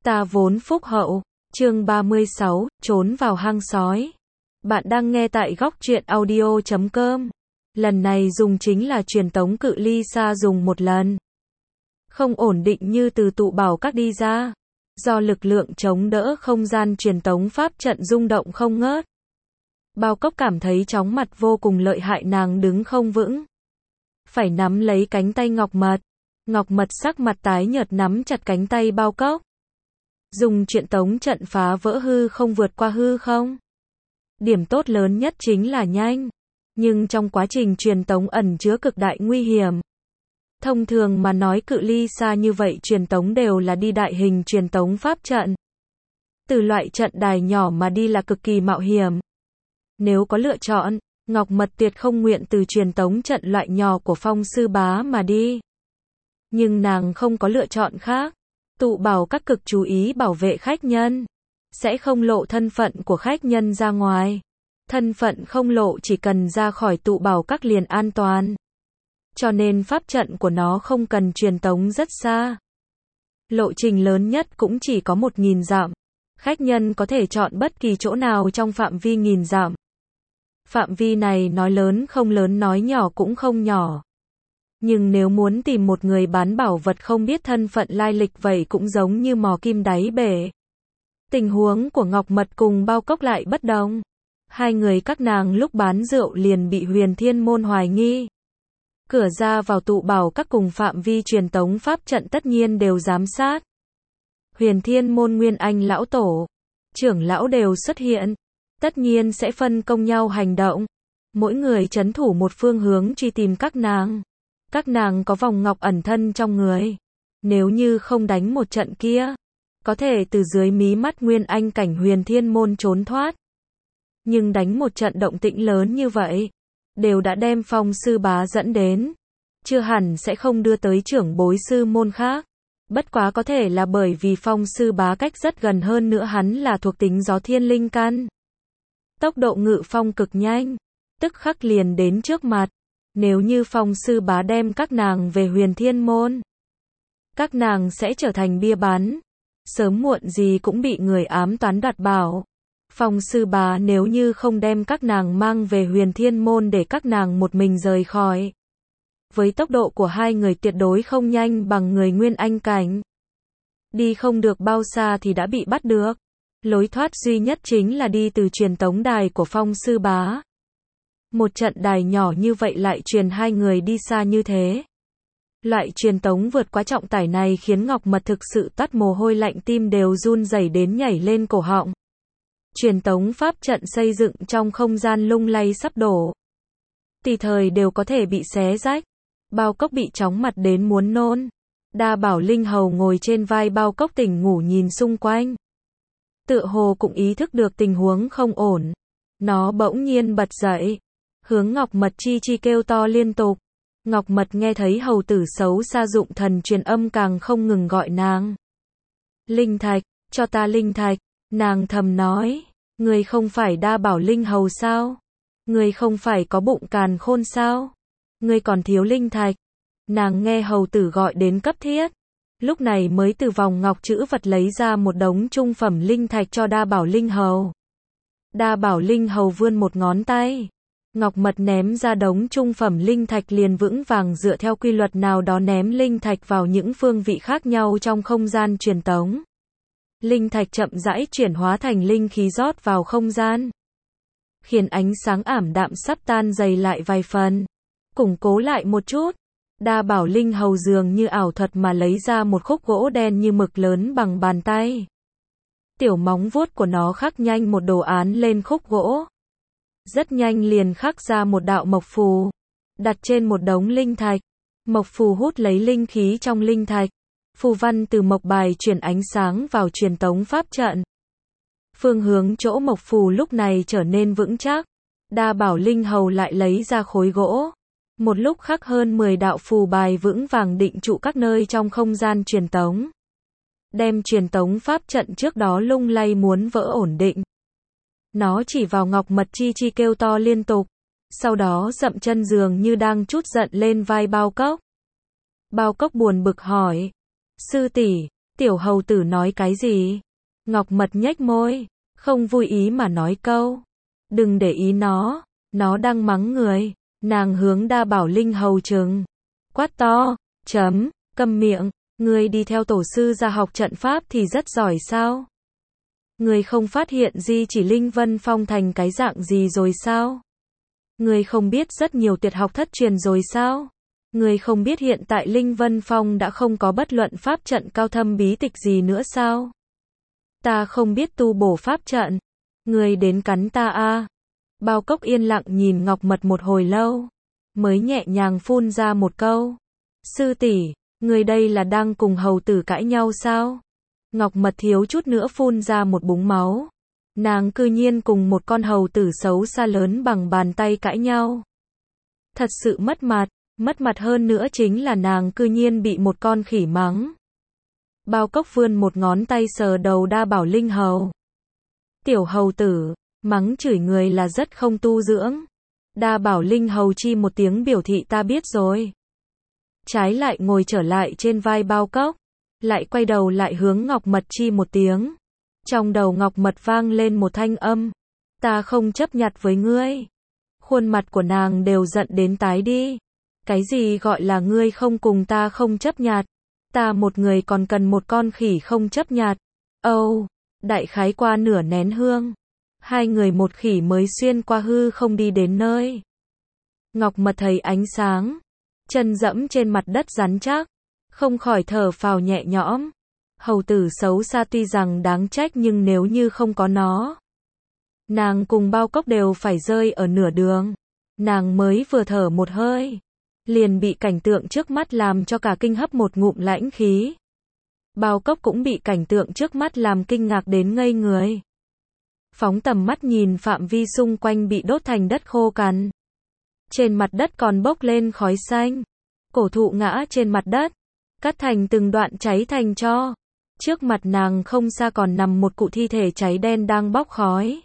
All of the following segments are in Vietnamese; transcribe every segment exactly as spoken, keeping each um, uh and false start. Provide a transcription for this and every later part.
Ta vốn phúc hậu. Chương ba mươi sáu, trốn vào hang sói. Bạn đang nghe tại góc truyện audio chấm com. Lần này dùng chính là truyền tống cự ly xa dùng một lần. Không ổn định như từ tụ bảo các đi ra. Do lực lượng chống đỡ không gian truyền tống pháp trận rung động không ngớt. Bao Cốc cảm thấy chóng mặt vô cùng lợi hại, nàng đứng không vững. Phải nắm lấy cánh tay Ngọc Mật. Ngọc Mật sắc mặt tái nhợt nắm chặt cánh tay Bao Cốc. Dùng truyền tống trận phá vỡ hư không vượt qua hư không. Điểm tốt lớn nhất chính là nhanh. Nhưng trong quá trình truyền tống ẩn chứa cực đại nguy hiểm. Thông thường mà nói cự ly xa như vậy truyền tống đều là đi đại hình truyền tống pháp trận. Từ loại trận đài nhỏ mà đi là cực kỳ mạo hiểm. Nếu có lựa chọn, Ngọc Mật tuyệt không nguyện từ truyền tống trận loại nhỏ của Phong Sư Bá mà đi. Nhưng nàng không có lựa chọn khác. Tụ bảo các cực chú ý bảo vệ khách nhân. Sẽ không lộ thân phận của khách nhân ra ngoài. Thân phận không lộ chỉ cần ra khỏi tụ bảo các liền an toàn. Cho nên pháp trận của nó không cần truyền tống rất xa. Lộ trình lớn nhất cũng chỉ có một nghìn dặm. Khách nhân có thể chọn bất kỳ chỗ nào trong phạm vi nghìn dặm. Phạm vi này nói lớn không lớn, nói nhỏ cũng không nhỏ. Nhưng nếu muốn tìm một người bán bảo vật không biết thân phận lai lịch vậy cũng giống như mò kim đáy bể. Tình huống của Ngọc Mật cùng Bao Cốc lại bất đồng. Hai người các nàng lúc bán rượu liền bị Huyền Thiên Môn hoài nghi. Cửa ra vào tụ bảo các cùng phạm vi truyền tống pháp trận tất nhiên đều giám sát. Huyền Thiên Môn Nguyên Anh lão tổ, trưởng lão đều xuất hiện. Tất nhiên sẽ phân công nhau hành động. Mỗi người trấn thủ một phương hướng truy tìm các nàng. Các nàng có vòng ngọc ẩn thân trong người. Nếu như không đánh một trận kia, có thể từ dưới mí mắt Nguyên Anh cảnh Huyền Thiên Môn trốn thoát. Nhưng đánh một trận động tĩnh lớn như vậy, đều đã đem Phong Sư Bá dẫn đến. Chưa hẳn sẽ không đưa tới trưởng bối sư môn khác. Bất quá có thể là bởi vì Phong Sư Bá cách rất gần, hơn nữa hắn là thuộc tính gió thiên linh căn. Tốc độ ngự phong cực nhanh, tức khắc liền đến trước mặt. Nếu như Phong Sư Bá đem các nàng về Huyền Thiên Môn, các nàng sẽ trở thành bia bắn. Sớm muộn gì cũng bị người ám toán đoạt bảo. Phong Sư Bá nếu như không đem các nàng mang về Huyền Thiên Môn để các nàng một mình rời khỏi. Với tốc độ của hai người tuyệt đối không nhanh bằng người Nguyên Anh cảnh. Đi không được bao xa thì đã bị bắt được. Lối thoát duy nhất chính là đi từ truyền tống đài của Phong Sư Bá. Một trận đài nhỏ như vậy lại truyền hai người đi xa như thế. Loại truyền tống vượt quá trọng tải này khiến Ngọc Mật thực sự toát mồ hôi lạnh, tim đều run rẩy đến nhảy lên cổ họng. Truyền tống pháp trận xây dựng trong không gian lung lay sắp đổ. Tùy thời đều có thể bị xé rách. Bao Cốc bị chóng mặt đến muốn nôn. Đa Bảo Linh Hầu ngồi trên vai Bao Cốc tỉnh ngủ nhìn xung quanh. Tựa hồ cũng ý thức được tình huống không ổn. Nó bỗng nhiên bật dậy. Hướng Ngọc Mật chi chi kêu to liên tục. Ngọc Mật nghe thấy hầu tử xấu xa dụng thần truyền âm càng không ngừng gọi nàng. Linh thạch, cho ta linh thạch. Nàng thầm nói. Người không phải Đa Bảo Linh Hầu sao? Người không phải có bụng càn khôn sao? Người còn thiếu linh thạch. Nàng nghe hầu tử gọi đến cấp thiết. Lúc này mới từ vòng ngọc trữ vật lấy ra một đống trung phẩm linh thạch cho Đa Bảo Linh Hầu. Đa Bảo Linh Hầu vươn một ngón tay. Ngọc Mật ném ra đống trung phẩm linh thạch liền vững vàng dựa theo quy luật nào đó ném linh thạch vào những phương vị khác nhau trong không gian truyền tống. Linh thạch chậm rãi chuyển hóa thành linh khí rót vào không gian. Khiến ánh sáng ảm đạm sắp tan dày lại vài phần. Củng cố lại một chút. Đa Bảo Linh Hầu dường như ảo thuật mà lấy ra một khúc gỗ đen như mực lớn bằng bàn tay. Tiểu móng vuốt của nó khắc nhanh một đồ án lên khúc gỗ. Rất nhanh liền khắc ra một đạo mộc phù. Đặt trên một đống linh thạch. Mộc phù hút lấy linh khí trong linh thạch. Phù văn từ mộc bài chuyển ánh sáng vào truyền tống pháp trận. Phương hướng chỗ mộc phù lúc này trở nên vững chắc. Đa Bảo Linh Hầu lại lấy ra khối gỗ. Một lúc khắc hơn mười đạo phù bài vững vàng định trụ các nơi trong không gian truyền tống. Đem truyền tống pháp trận trước đó lung lay muốn vỡ ổn định. Nó chỉ vào Ngọc Mật chi chi kêu to liên tục. Sau đó dậm chân dường như đang trút giận lên vai Bao Cốc. Bao Cốc buồn bực hỏi. Sư tỷ, Tiểu hầu tử nói cái gì? Ngọc Mật nhếch môi, không vui ý mà nói câu. Đừng để ý nó, nó đang mắng người. Nàng hướng Đa Bảo Linh hầu trừng. Quát to, chấm, câm miệng, ngươi đi theo tổ sư ra học trận pháp thì rất giỏi sao? Ngươi không phát hiện Di Chỉ Linh Vân Phong thành cái dạng gì rồi sao? Ngươi không biết rất nhiều tuyệt học thất truyền rồi sao? Ngươi không biết hiện tại Linh Vân Phong đã không có bất luận pháp trận cao thâm bí tịch gì nữa sao? Ta không biết tu bổ pháp trận. Ngươi đến cắn ta a. Bao Cốc yên lặng nhìn Ngọc Mật một hồi lâu, mới nhẹ nhàng phun ra một câu. Sư tỷ, ngươi đây là đang cùng hầu tử cãi nhau sao? Ngọc Mật thiếu chút nữa phun ra một búng máu. Nàng cư nhiên cùng một con hầu tử xấu xa lớn bằng bàn tay cãi nhau. Thật sự mất mặt, mất mặt hơn nữa chính là nàng cư nhiên bị một con khỉ mắng. Bao Cốc vươn một ngón tay sờ đầu Đa Bảo Linh hầu. Tiểu hầu tử, mắng chửi người là rất không tu dưỡng. Đa Bảo Linh hầu chi một tiếng biểu thị ta biết rồi. Trái lại ngồi trở lại trên vai Bao Cốc, lại quay đầu lại hướng Ngọc Mật chi một tiếng. Trong đầu Ngọc Mật vang lên một thanh âm. Ta không chấp nhặt với ngươi. Khuôn mặt của nàng đều giận đến tái đi. Cái gì gọi là ngươi không cùng ta không chấp nhặt? Ta một người còn cần một con khỉ không chấp nhặt. Âu, oh, đại khái qua nửa nén hương. Hai người một khỉ mới xuyên qua hư không đi đến nơi. Ngọc Mật thấy ánh sáng. Chân dẫm trên mặt đất rắn chắc. Không khỏi thở phào nhẹ nhõm. Hầu tử xấu xa tuy rằng đáng trách nhưng nếu như không có nó, nàng cùng Bao Cốc đều phải rơi ở nửa đường. Nàng mới vừa thở một hơi, liền bị cảnh tượng trước mắt làm cho cả kinh hấp một ngụm lãnh khí. Bao Cốc cũng bị cảnh tượng trước mắt làm kinh ngạc đến ngây người. Phóng tầm mắt nhìn phạm vi xung quanh bị đốt thành đất khô cằn. Trên mặt đất còn bốc lên khói xanh. Cổ thụ ngã trên mặt đất, cắt thành từng đoạn cháy thành tro. Trước mặt nàng không xa còn nằm một cụ thi thể cháy đen đang bốc khói.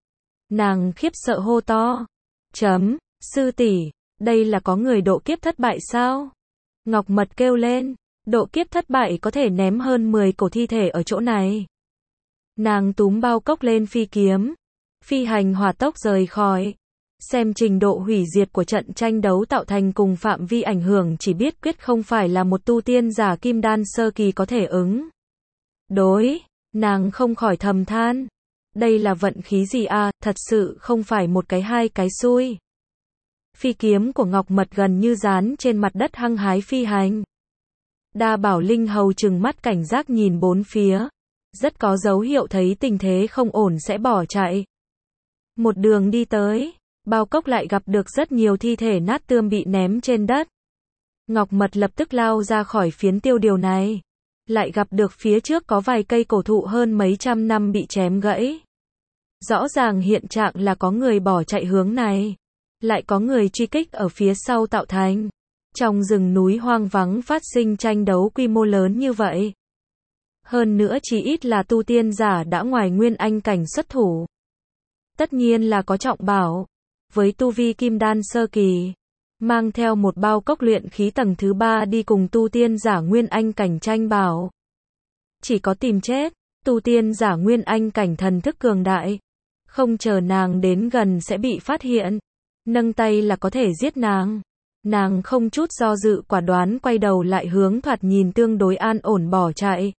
Nàng khiếp sợ hô to. Chấm, sư tỷ, đây là có người độ kiếp thất bại sao? Ngọc Mật kêu lên, độ kiếp thất bại có thể ném hơn mười cổ thi thể ở chỗ này. Nàng túm Bao Cốc lên phi kiếm, phi hành hỏa tốc rời khỏi. Xem trình độ hủy diệt của trận tranh đấu tạo thành cùng phạm vi ảnh hưởng chỉ biết quyết không phải là một tu tiên giả kim đan sơ kỳ có thể ứng. Đối, nàng không khỏi thầm than. Đây là vận khí gì à, thật sự không phải một cái hai cái xui. Phi kiếm của Ngọc Mật gần như dán trên mặt đất hăng hái phi hành. Đa Bảo Linh hầu trừng mắt cảnh giác nhìn bốn phía. Rất có dấu hiệu thấy tình thế không ổn sẽ bỏ chạy. Một đường đi tới, Bao Cốc lại gặp được rất nhiều thi thể nát tươm bị ném trên đất. Ngọc Mật lập tức lao ra khỏi phiến tiêu điều này. Lại gặp được phía trước có vài cây cổ thụ hơn mấy trăm năm bị chém gãy. Rõ ràng hiện trạng là có người bỏ chạy hướng này. Lại có người truy kích ở phía sau tạo thành. Trong rừng núi hoang vắng phát sinh tranh đấu quy mô lớn như vậy. Hơn nữa chỉ ít là tu tiên giả đã ngoài nguyên anh cảnh xuất thủ. Tất nhiên là có trọng bảo. Với tu vi kim đan sơ kỳ, mang theo một bao cốc luyện khí tầng thứ ba đi cùng tu tiên giả nguyên anh cảnh tranh bảo. Chỉ có tìm chết, tu tiên giả nguyên anh cảnh thần thức cường đại. Không chờ nàng đến gần sẽ bị phát hiện. Nâng tay là có thể giết nàng. Nàng không chút do dự quả đoán quay đầu lại hướng thoạt nhìn tương đối an ổn bỏ chạy.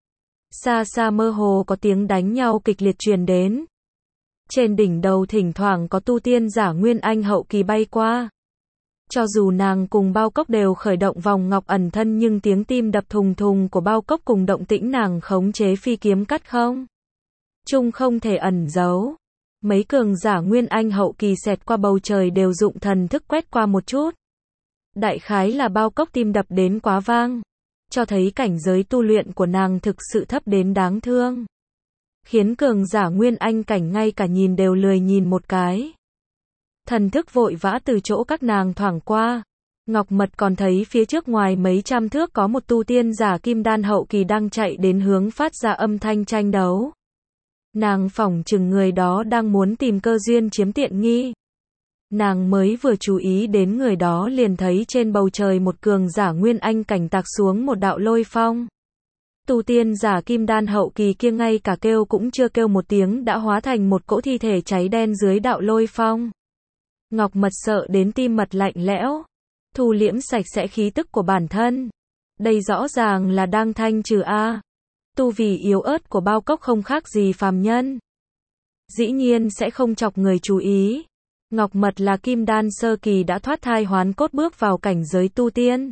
Xa xa mơ hồ có tiếng đánh nhau kịch liệt truyền đến. Trên đỉnh đầu thỉnh thoảng có tu tiên giả nguyên anh hậu kỳ bay qua. Cho dù nàng cùng bao cốc đều khởi động vòng ngọc ẩn thân nhưng tiếng tim đập thùng thùng của bao cốc cùng động tĩnh nàng khống chế phi kiếm cắt không chung không thể ẩn giấu. Mấy cường giả nguyên anh hậu kỳ xẹt qua bầu trời đều dụng thần thức quét qua một chút. Đại khái là bao cốc tim đập đến quá vang, cho thấy cảnh giới tu luyện của nàng thực sự thấp đến đáng thương. Khiến cường giả nguyên anh cảnh ngay cả nhìn đều lười nhìn một cái. Thần thức vội vã từ chỗ các nàng thoảng qua. Ngọc Mật còn thấy phía trước ngoài mấy trăm thước có một tu tiên giả kim đan hậu kỳ đang chạy đến hướng phát ra âm thanh tranh đấu. Nàng phỏng chừng người đó đang muốn tìm cơ duyên chiếm tiện nghi. Nàng mới vừa chú ý đến người đó liền thấy trên bầu trời một cường giả nguyên anh cảnh tạc xuống một đạo lôi phong. Tu tiên giả kim đan hậu kỳ kia ngay cả kêu cũng chưa kêu một tiếng đã hóa thành một cỗ thi thể cháy đen dưới đạo lôi phong. Ngọc Mật sợ đến tim mật lạnh lẽo, thu liễm sạch sẽ khí tức của bản thân. Đây rõ ràng là đang thanh trừ a. Tu vì yếu ớt của Bao Cốc không khác gì phàm nhân. Dĩ nhiên sẽ không chọc người chú ý. Ngọc Mật là kim đan sơ kỳ đã thoát thai hoán cốt bước vào cảnh giới tu tiên.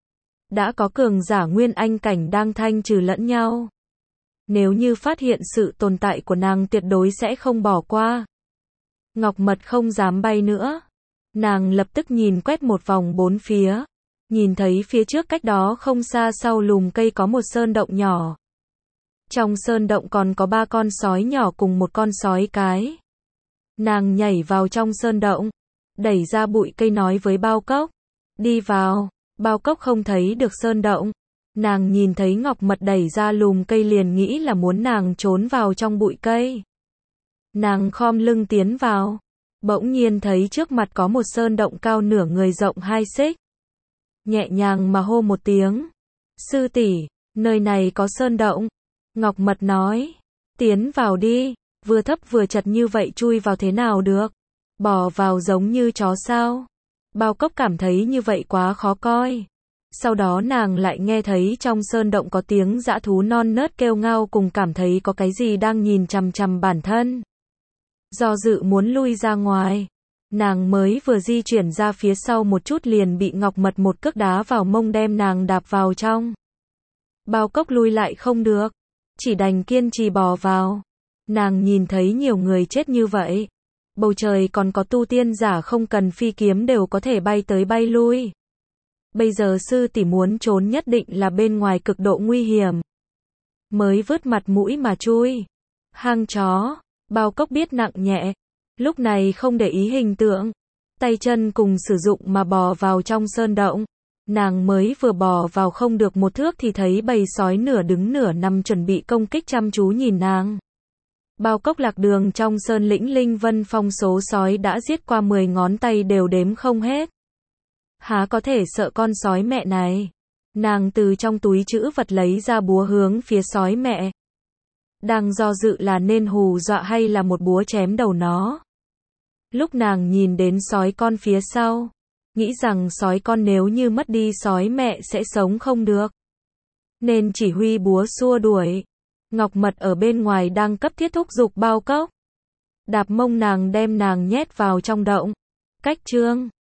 Đã có cường giả nguyên anh cảnh đang thanh trừ lẫn nhau. Nếu như phát hiện sự tồn tại của nàng tuyệt đối sẽ không bỏ qua. Ngọc Mật không dám bay nữa. Nàng lập tức nhìn quét một vòng bốn phía. Nhìn thấy phía trước cách đó không xa sau lùm cây có một sơn động nhỏ. Trong sơn động còn có ba con sói nhỏ cùng một con sói cái. Nàng nhảy vào trong sơn động, đẩy ra bụi cây nói với Bao Cốc. Đi vào. Bao Cốc không thấy được sơn động. Nàng nhìn thấy Ngọc Mật đẩy ra lùm cây liền nghĩ là muốn nàng trốn vào trong bụi cây. Nàng khom lưng tiến vào. Bỗng nhiên thấy trước mặt có một sơn động cao nửa người rộng hai xích. Nhẹ nhàng mà hô một tiếng. Sư tỷ, nơi này có sơn động. Ngọc Mật nói. Tiến vào đi. Vừa thấp vừa chật như vậy chui vào thế nào được. Bò vào giống như chó sao. Bao Cốc cảm thấy như vậy quá khó coi. Sau đó nàng lại nghe thấy trong sơn động có tiếng dã thú non nớt kêu ngao cùng cảm thấy có cái gì đang nhìn chằm chằm bản thân. Do dự muốn lui ra ngoài. Nàng mới vừa di chuyển ra phía sau một chút liền bị Ngọc Mật một cước đá vào mông đem nàng đạp vào trong. Bao Cốc lui lại không được. Chỉ đành kiên trì bò vào. Nàng nhìn thấy nhiều người chết như vậy. Bầu trời còn có tu tiên giả không cần phi kiếm đều có thể bay tới bay lui. Bây giờ sư tỷ muốn trốn nhất định là bên ngoài cực độ nguy hiểm. Mới vứt mặt mũi mà chui. Hang chó. Bao Cốc biết nặng nhẹ. Lúc này không để ý hình tượng. Tay chân cùng sử dụng mà bò vào trong sơn động. Nàng mới vừa bò vào không được một thước thì thấy bầy sói nửa đứng nửa nằm chuẩn bị công kích chăm chú nhìn nàng. Bao Cốc lạc đường trong sơn lĩnh Linh Vân Phong số sói đã giết qua mười ngón tay đều đếm không hết. Há có thể sợ con sói mẹ này. Nàng từ trong túi trữ vật lấy ra búa hướng phía sói mẹ. Đang do dự là nên hù dọa hay là một búa chém đầu nó. Lúc nàng nhìn đến sói con phía sau. Nghĩ rằng sói con nếu như mất đi sói mẹ sẽ sống không được. Nên chỉ huy búa xua đuổi. Ngọc Mật ở bên ngoài đang cấp thiết thúc giục Bao Cốc. Đạp mông nàng đem nàng nhét vào trong động. Cách chương